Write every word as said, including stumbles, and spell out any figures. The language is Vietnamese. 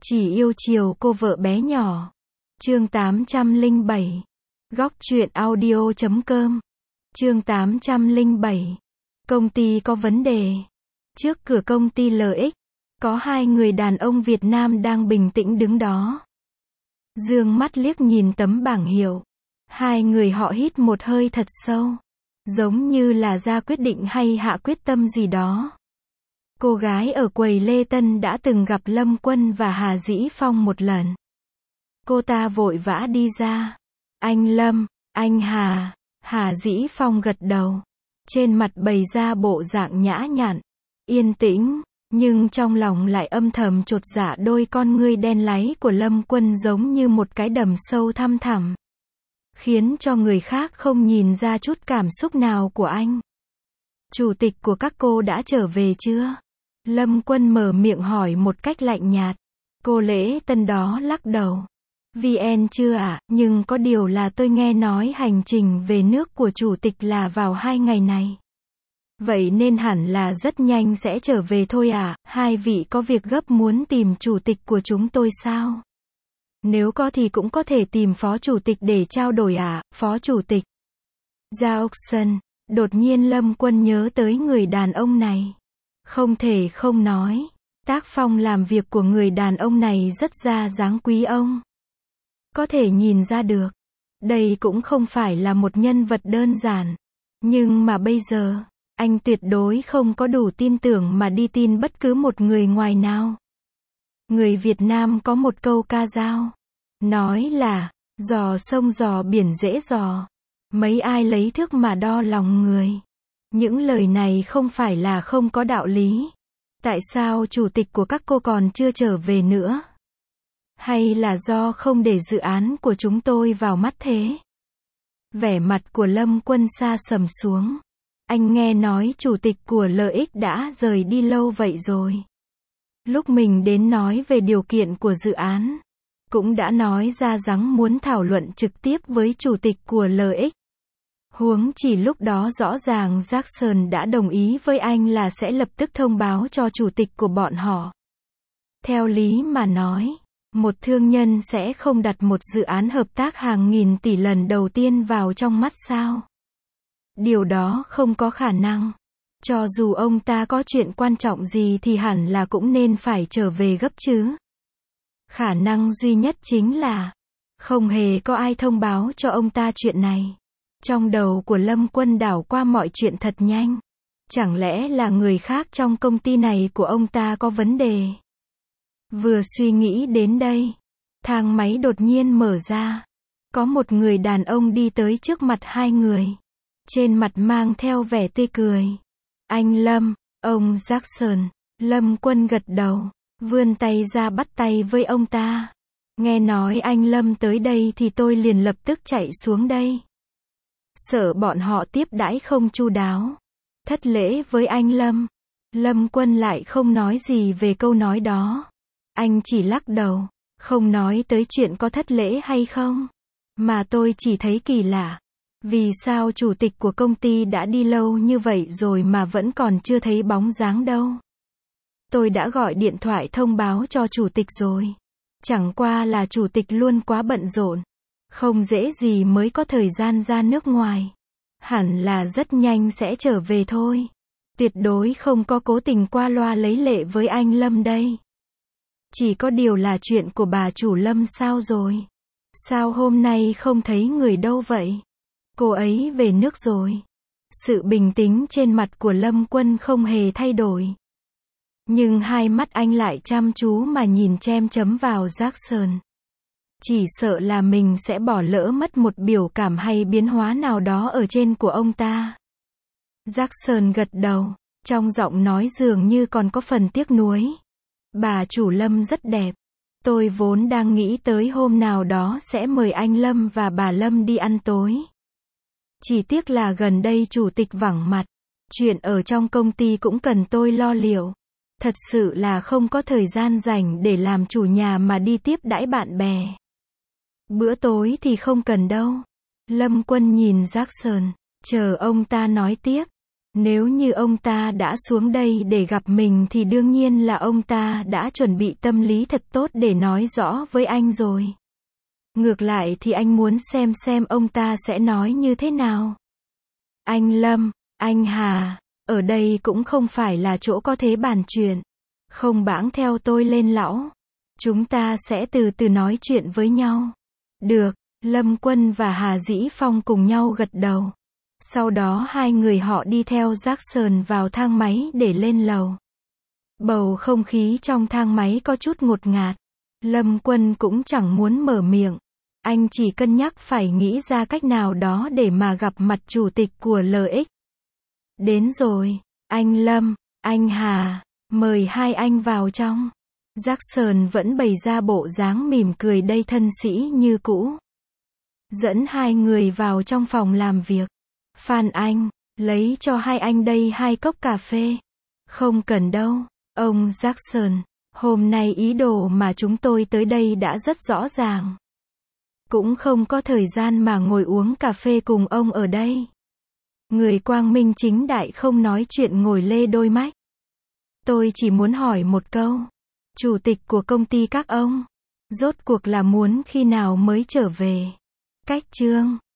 Chỉ yêu chiều cô vợ bé nhỏ. Chương tám trăm lẻ bảy. Góc truyện audio chấm com. Chương tám trăm lẻ bảy. Công ty có vấn đề. Trước cửa công ty lờ ích, có hai người đàn ông Việt Nam đang bình tĩnh đứng đó. Dương mắt liếc nhìn tấm bảng hiệu. Hai người họ hít một hơi thật sâu, giống như là ra quyết định hay hạ quyết tâm gì đó. Cô gái ở quầy lễ tân đã từng gặp Lâm Quân và Hà Dĩ Phong một lần. Cô ta vội vã đi ra. Anh Lâm, anh Hà. Hà Dĩ Phong gật đầu. Trên mặt bày ra bộ dạng nhã nhặn, yên tĩnh, nhưng trong lòng lại âm thầm chột dạ. Đôi con ngươi đen láy của Lâm Quân giống như một cái đầm sâu thăm thẳm, khiến cho người khác không nhìn ra chút cảm xúc nào của anh. Chủ tịch của các cô đã trở về chưa? Lâm Quân mở miệng hỏi một cách lạnh nhạt. Cô lễ tân đó lắc đầu. vê en chưa ạ, à, nhưng có điều là tôi nghe nói hành trình về nước của chủ tịch là vào hai ngày này. Vậy nên hẳn là rất nhanh sẽ trở về thôi ạ. À. Hai vị có việc gấp muốn tìm chủ tịch của chúng tôi sao? Nếu có thì cũng có thể tìm phó chủ tịch để trao đổi ạ. À. Phó chủ tịch Jackson. Đột nhiên Lâm Quân nhớ tới người đàn ông này. Không thể không nói, tác phong làm việc của người đàn ông này rất ra dáng quý ông. Có thể nhìn ra được, đây cũng không phải là một nhân vật đơn giản. Nhưng mà bây giờ, anh tuyệt đối không có đủ tin tưởng mà đi tin bất cứ một người ngoài nào. Người Việt Nam có một câu ca dao, nói là, dò sông dò biển dễ dò, mấy ai lấy thước mà đo lòng người. Những lời này không phải là không có đạo lý. Tại sao chủ tịch của các cô còn chưa trở về nữa? Hay là do không để dự án của chúng tôi vào mắt thế? Vẻ mặt của Lâm Quân sa sầm xuống. Anh nghe nói chủ tịch của lờ ích đã rời đi lâu vậy rồi. Lúc mình đến nói về điều kiện của dự án, cũng đã nói ra rằng muốn thảo luận trực tiếp với chủ tịch của lờ ích. Huống chỉ lúc đó rõ ràng Jackson đã đồng ý với anh là sẽ lập tức thông báo cho chủ tịch của bọn họ. Theo lý mà nói, một thương nhân sẽ không đặt một dự án hợp tác hàng nghìn tỷ lần đầu tiên vào trong mắt sao? Điều đó không có khả năng. Cho dù ông ta có chuyện quan trọng gì thì hẳn là cũng nên phải trở về gấp chứ. Khả năng duy nhất chính là không hề có ai thông báo cho ông ta chuyện này. Trong đầu của Lâm Quân đảo qua mọi chuyện thật nhanh. Chẳng lẽ là người khác trong công ty này của ông ta có vấn đề? Vừa suy nghĩ đến đây, thang máy đột nhiên mở ra. Có một người đàn ông đi tới trước mặt hai người. Trên mặt mang theo vẻ tươi cười. Anh Lâm, ông Jackson. Lâm Quân gật đầu, vươn tay ra bắt tay với ông ta. Nghe nói anh Lâm tới đây thì tôi liền lập tức chạy xuống đây. Sợ bọn họ tiếp đãi không chu đáo, thất lễ với anh Lâm. Lâm Quân lại không nói gì về câu nói đó. Anh chỉ lắc đầu, không nói tới chuyện có thất lễ hay không. Mà tôi chỉ thấy kỳ lạ. Vì sao chủ tịch của công ty đã đi lâu như vậy rồi mà vẫn còn chưa thấy bóng dáng đâu. Tôi đã gọi điện thoại thông báo cho chủ tịch rồi. Chẳng qua là chủ tịch luôn quá bận rộn. Không dễ gì mới có thời gian ra nước ngoài. Hẳn là rất nhanh sẽ trở về thôi. Tuyệt đối không có cố tình qua loa lấy lệ với anh Lâm đây. Chỉ có điều là chuyện của bà chủ Lâm sao rồi? Sao hôm nay không thấy người đâu vậy? Cô ấy về nước rồi. Sự bình tĩnh trên mặt của Lâm Quân không hề thay đổi. Nhưng hai mắt anh lại chăm chú mà nhìn chăm chấm vào Jackson. Chỉ sợ là mình sẽ bỏ lỡ mất một biểu cảm hay biến hóa nào đó ở trên của ông ta. Jackson gật đầu, trong giọng nói dường như còn có phần tiếc nuối. Bà chủ Lâm rất đẹp. Tôi vốn đang nghĩ tới hôm nào đó sẽ mời anh Lâm và bà Lâm đi ăn tối. Chỉ tiếc là gần đây chủ tịch vắng mặt. Chuyện ở trong công ty cũng cần tôi lo liệu. Thật sự là không có thời gian rảnh để làm chủ nhà mà đi tiếp đãi bạn bè. Bữa tối thì không cần đâu. Lâm Quân nhìn Jackson, chờ ông ta nói tiếp. Nếu như ông ta đã xuống đây để gặp mình thì đương nhiên là ông ta đã chuẩn bị tâm lý thật tốt để nói rõ với anh rồi. Ngược lại thì anh muốn xem xem ông ta sẽ nói như thế nào. Anh Lâm, anh Hà, ở đây cũng không phải là chỗ có thể bàn chuyện. Không bẵng theo tôi lên lão. Chúng ta sẽ từ từ nói chuyện với nhau. Được, Lâm Quân và Hà Dĩ Phong cùng nhau gật đầu. Sau đó hai người họ đi theo Jackson vào thang máy để lên lầu. Bầu không khí trong thang máy có chút ngột ngạt. Lâm Quân cũng chẳng muốn mở miệng. Anh chỉ cân nhắc phải nghĩ ra cách nào đó để mà gặp mặt chủ tịch của lờ ích. Đến rồi, anh Lâm, anh Hà, mời hai anh vào trong. Jackson vẫn bày ra bộ dáng mỉm cười đầy thân sĩ như cũ. Dẫn hai người vào trong phòng làm việc. Phan Anh, lấy cho hai anh đây hai cốc cà phê. Không cần đâu, ông Jackson, hôm nay ý đồ mà chúng tôi tới đây đã rất rõ ràng. Cũng không có thời gian mà ngồi uống cà phê cùng ông ở đây. Người quang minh chính đại không nói chuyện ngồi lê đôi mách. Tôi chỉ muốn hỏi một câu. Chủ tịch của công ty các ông, rốt cuộc là muốn khi nào mới trở về? Cách Trương